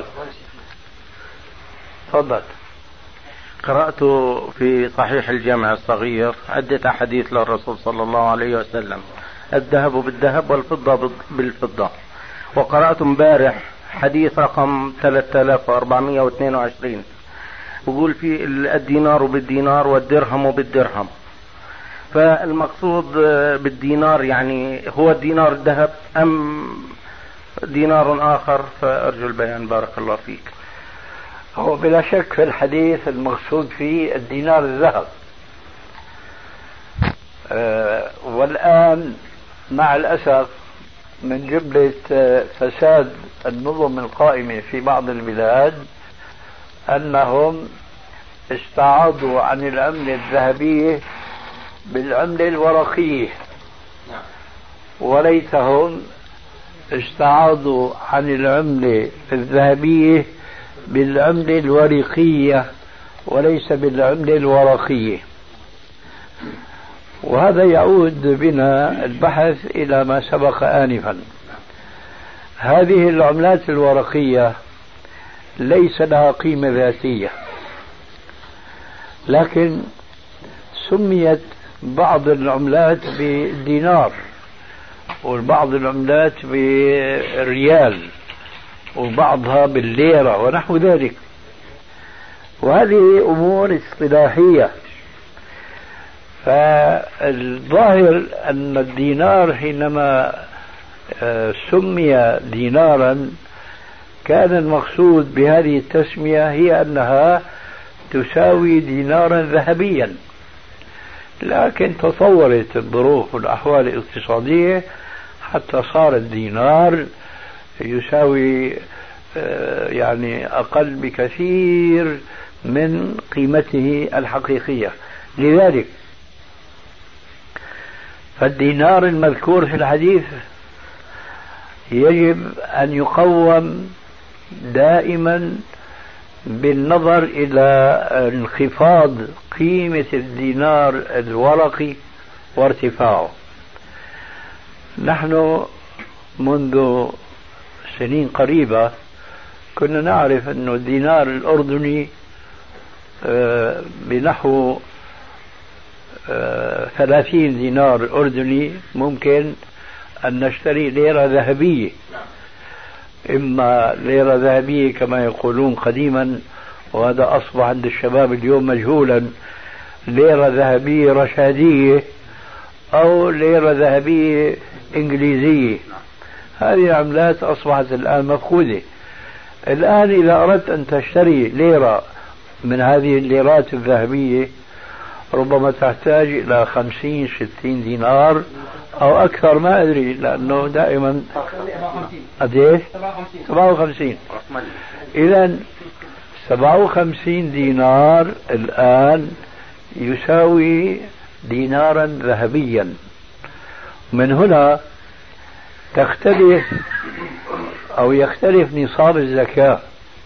قرأت في صحيح الجامع الصغير عدة أحاديث للرسول صلى الله عليه وسلم: الذهب بالذهب والفضة بالفضة. وقرأت امبارح حديث رقم 3422 يقول فيه الدينار بالدينار والدرهم بالدرهم. فالمقصود بالدينار يعني هو الدينار الذهب أم دينار آخر؟ فأرجو البيان بارك الله فيك. هو بلا شك في الحديث المقصود فيه الدينار الذهب. والآن مع الأسف من جملة فساد النظم القائمة في بعض البلاد أنهم استعاضوا عن العملة الذهبية بالعملة الورقية، وليتهم استعاضوا عن العملة الذهبية بالعملة الورقية وليس بالعملة الورقية. وهذا يعود بنا البحث إلى ما سبق آنفا. هذه العملات الورقية ليس لها قيمة ذاتية، لكن سميت بعض العملات بالدينار وبعض العملات بالريال وبعضها بالليرة ونحو ذلك، وهذه أمور اصطلاحية. فالظاهر أن الدينار حينما سمي دينارا كان المقصود بهذه التسمية هي أنها تساوي دينارا ذهبيا، لكن تطورت الظروف والأحوال الاقتصادية حتى صار الدينار يساوي يعني أقل بكثير من قيمته الحقيقية. لذلك فالدينار المذكور في الحديث يجب أن يقوم دائما بالنظر إلى انخفاض قيمة الدينار الورقي وارتفاعه. نحن منذ سنين قريبة كنا نعرف أن الدينار الأردني بنحو 30 دينار أردني ممكن أن نشتري ليرة ذهبية، إما ليرة ذهبية كما يقولون قديما، وهذا أصبح عند الشباب اليوم مجهولا، ليرة ذهبية رشادية أو ليرة ذهبية إنجليزية. هذه العملات أصبحت الآن مفقودة. الآن إذا أردت أن تشتري ليرة من هذه الليرات الذهبية ربما تحتاج إلى 50-60 دينار أو أكثر، ما أدري، لأنه دائما قديش 57. إذن 57 دينار الآن يساوي دينارا ذهبيا. من هنا تختلف أو يختلف نصاب الزكاة.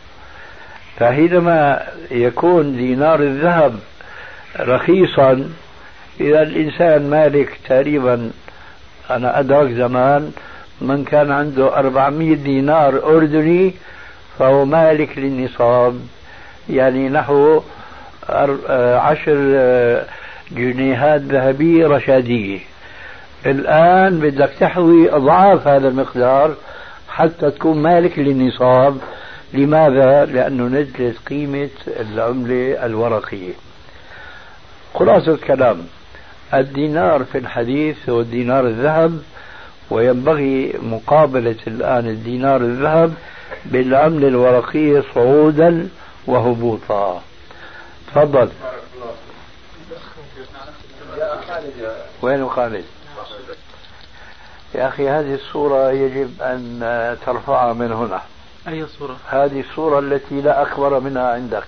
فحينما يكون دينار الذهب رخيصا، إذا الإنسان مالك تقريبا، أنا أدرك زمان من كان عنده 400 دينار أردني فهو مالك للنصاب، يعني نحو 10 جنيهات ذهبية رشادية. الآن بدك تحوي أضعاف هذا المقدار حتى تكون مالك للنصاب. لماذا؟ لأنه نزلت قيمة العملة الورقية. خلاصة الكلام، الدينار في الحديث هو الدينار الذهب، وينبغي مقابلة الآن الدينار الذهب بالعملة الورقية صعودا وهبوطا. تفضل. وين خالد؟ يا أخي هذه الصورة يجب أن ترفعها من هنا. أي صورة؟ هذه الصورة التي لا أكبر منها عندك.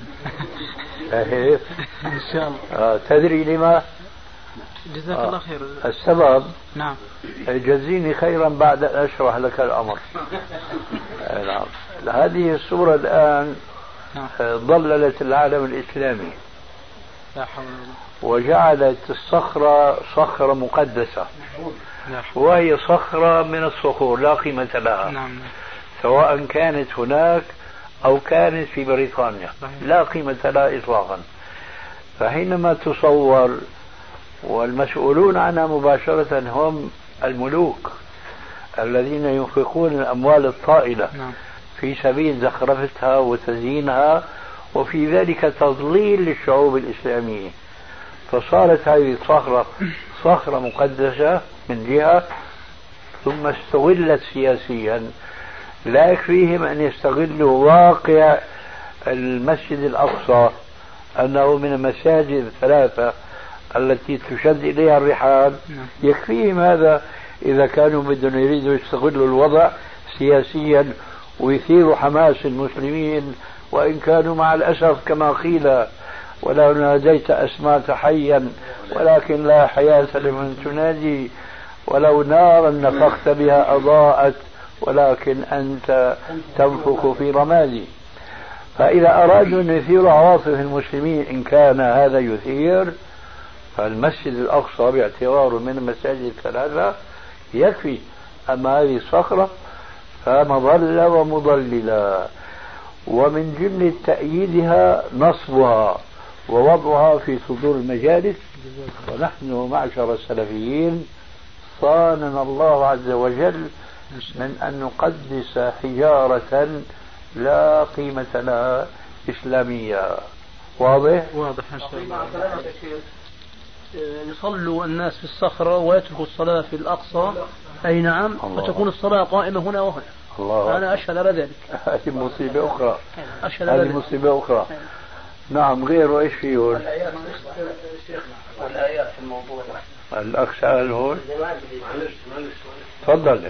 إن شاء الله. تدري لما؟ جزاك الله خير. السبب؟ نعم. جزيني خيرا بعد أن أشرح لك الأمر. نعم. هذه الصورة الآن ضللت العالم الإسلامي. لا حول وجعلت الصخرة صخرة مقدسة، وهي صخرة من الصخور لا قيمة لها. نعم. سواء كانت هناك أو كانت في بريطانيا لا قيمة لها إطلاقا. فحينما تصور، والمسؤولون عنها مباشرة هم الملوك الذين ينفقون الأموال الطائلة في سبيل زخرفتها وتزيينها، وفي ذلك تضليل للشعوب الإسلامية. فصارت هذه الصخرة صخرة مقدسة من جهة، ثم استغلت سياسيا. لا يكفيهم أن يستغلوا واقع المسجد الأقصى أنه من المساجد الثلاثة التي تشد إليها الرحال. يكفيهم هذا إذا كانوا بدهم يريدوا يستغلوا الوضع سياسيا ويثيروا حماس المسلمين، وإن كانوا مع الأسف كما قيل ولو ناديت أسمعت حيا ولكن لا حياة لمن تنادي. ولو نارا نفخت بها أضاءت ولكن أنت تنفخ في رمادي. فإذا أرادوا أن يثيروا عواطف المسلمين إن كان هذا يثير، فالمسجد الأقصى باعتباره من المساجد الثلاثة يكفي. أما هذه الصخرة فمظلة ومضللة، ومن جملة تأييدها نصبها ووضعها في صدور المجالس. ونحن معشر السلفيين صاننا الله عز وجل من أن نقدس حجارة لا قيمة لها إسلامية. واضح؟ واضح إن شاء الله. يصلوا الناس في الصخرة ويتركوا الصلاة في الأقصى. أي نعم. وتكون الصلاة قائمة هنا وهنا. الله. أنا أشهد على ذلك. هذه مصيبة أخرى. هذه مصيبة أخرى. نعم. غيره إيش فيه؟ والآيات في الموضوع. الأخ سأل هون. تفضل.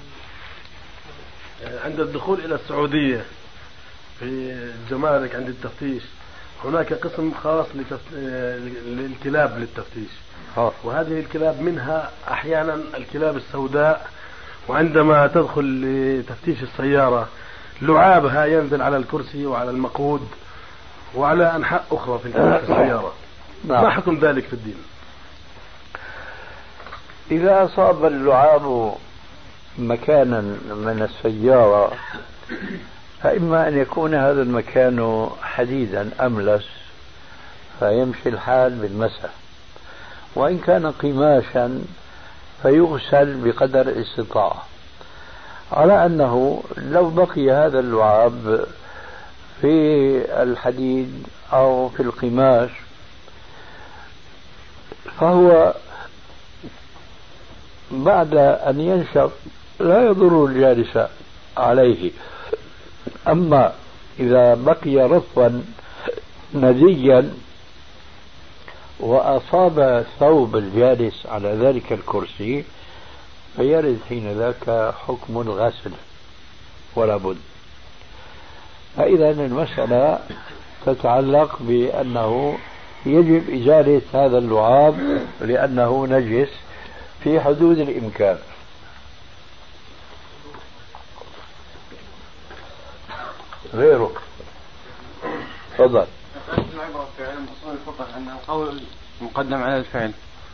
عند الدخول إلى السعودية في الجمارك عند التفتيش هناك قسم خاص للكلاب للتفتيش، وهذه الكلاب منها أحيانا الكلاب السوداء، وعندما تدخل لتفتيش السيارة لعابها ينزل على الكرسي وعلى المقود وعلى أنحاء أخرى في السيارة. ما حكم ذلك في الدين؟ إذا أصاب اللعاب مكانا من السيارة فإما أن يكون هذا المكان حديدا أملس فيمشي الحال بالمسح، وإن كان قماشا فيغسل بقدر الاستطاعة، على أنه لو بقي هذا اللعاب في الحديد أو في القماش فهو بعد أن ينشف لا يضر الجالس عليه. أما إذا بقي رطبا نديا وأصاب ثوب الجالس على ذلك الكرسي فيرد حين ذاك حكم الغسل ولا بد. فإذا المسألة تتعلق بأنه يجب إزالة هذا اللعاب لأنه نجس في حدود الإمكان. غيره. تفضل. العبرة في علم أصول الفقه أنه قول مقدم على الفعل.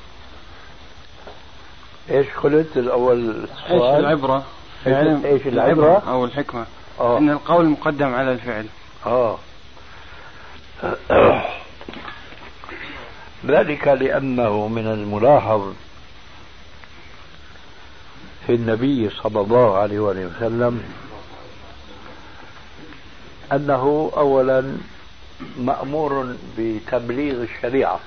ايش قلت الأول؟ ايش العبرة في علم؟ ايش العبرة أو الحكمة؟ أن القول مقدم على الفعل. ذلك لأنه من الملاحظ في النبي صلى الله عليه وسلم أنه أولا مأمور بتبليغ الشريعة،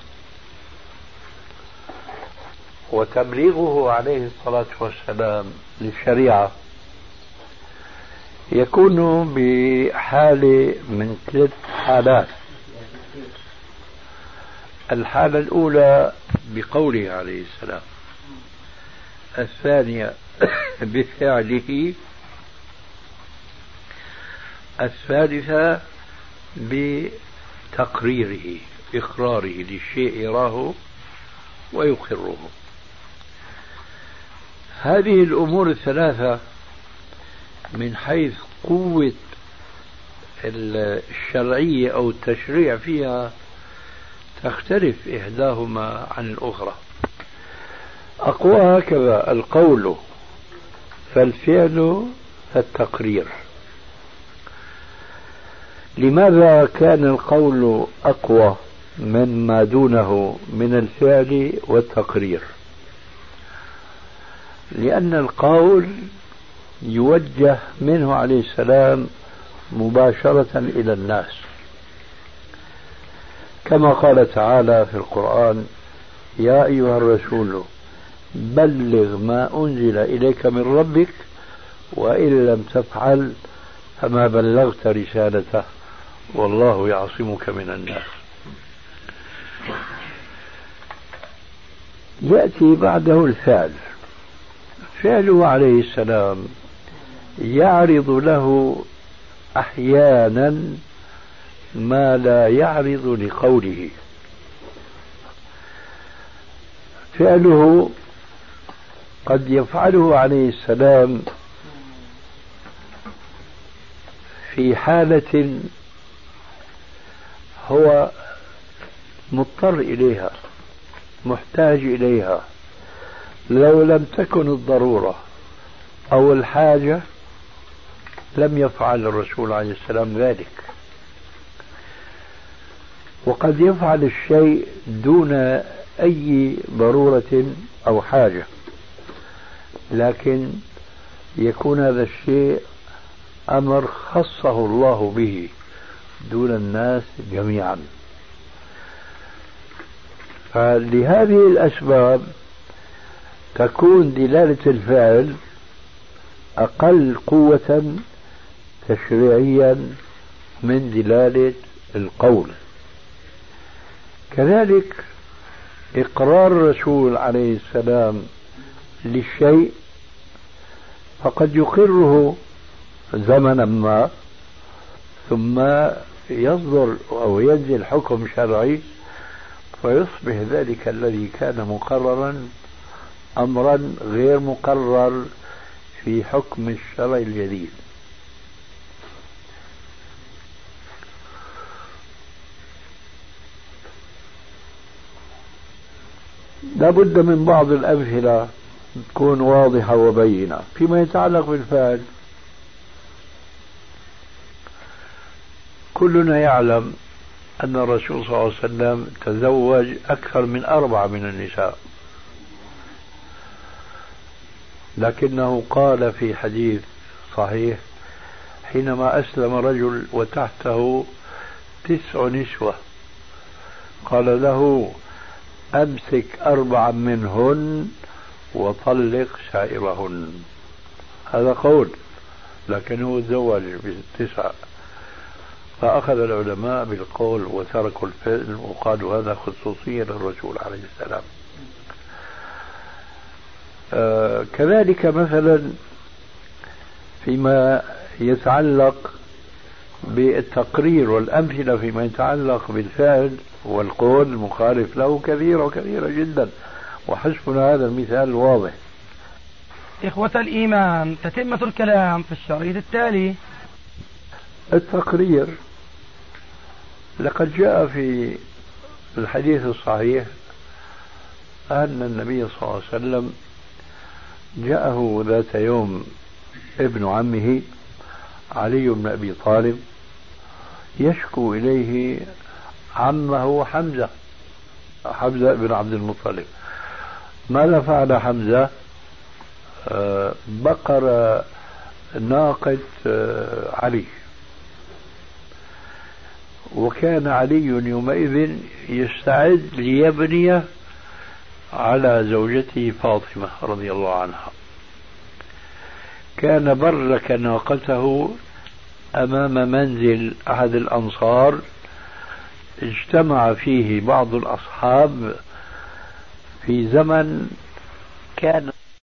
وتبليغه عليه الصلاة والسلام للشريعة يكون بحال من 3 حالات. الحالة الأولى بقوله عليه السلام، الثانية بفعله، الثالثة بتقريره، إقراره للشيء يراه ويقره. هذه الأمور الثلاثة من حيث قوة الشرعية أو التشريع فيها تختلف إحداهما عن الأخرى. أقوى هكذا القول فالفعل فالتقرير. لماذا كان القول أقوى مما دونه من الفعل والتقرير؟ لأن القول يوجه منه عليه السلام مباشرة إلى الناس، كما قال تعالى في القرآن: يا أيها الرسول بلغ ما أنزل إليك من ربك وإن لم تفعل فما بلغت رسالته والله يعصمك من الناس. يأتي بعده الفعل. فعله عليه السلام يعرض له أحيانا ما لا يعرض لقوله. فعله قد يفعله عليه السلام في حالة هو مضطر إليها محتاج إليها، لو لم تكن الضرورة أو الحاجة لم يفعل الرسول عليه السلام ذلك. وقد يفعل الشيء دون أي ضرورة أو حاجة، لكن يكون هذا الشيء أمر خصه الله به دون الناس جميعا. فلهذه الأسباب تكون دلالة الفعل أقل قوة تشريعيا من دلالة القول. كذلك إقرار الرسول عليه السلام للشيء فقد يقره زمنا ما ثم يصدر أو ينزل حكم شرعي فيصبح ذلك الذي كان مقررا أمرا غير مقرر في حكم الشرع الجديد. لابد من بعض الأمثلة تكون واضحة وبينة. فيما يتعلق بالفعل كلنا يعلم أن الرسول صلى الله عليه وسلم تزوج أكثر من 4 من النساء، لكنه قال في حديث صحيح حينما أسلم رجل وتحته 9 نسوة قال له أمسك 4 منهن وطلق سائرهن. هذا قول، لكنه تزوج ب9. فأخذ العلماء بالقول وتركوا الفعل وقالوا هذا خصوصية للرسول عليه السلام. كذلك مثلا فيما يتعلق بالتقرير والأمثلة فيما يتعلق بالفعل والقول المخالف له كثيرة وكثيرة جدا، وحسبنا هذا المثال الواضح. إخوة الإيمان، تتمة الكلام في الشريط التالي. التقرير لقد جاء في الحديث الصحيح أن النبي صلى الله عليه وسلم جاءه ذات يوم ابن عمه علي بن أبي طالب يشكو إليه عمه حمزة بن عبد المطلب. ماذا فعل حمزة؟ بقر ناقة علي، وكان علي يومئذ يستعد ليبني على زوجته فاطمة رضي الله عنها. كان برك ناقته أمام منزل أحد الأنصار اجتمع فيه بعض الأصحاب في زمن كان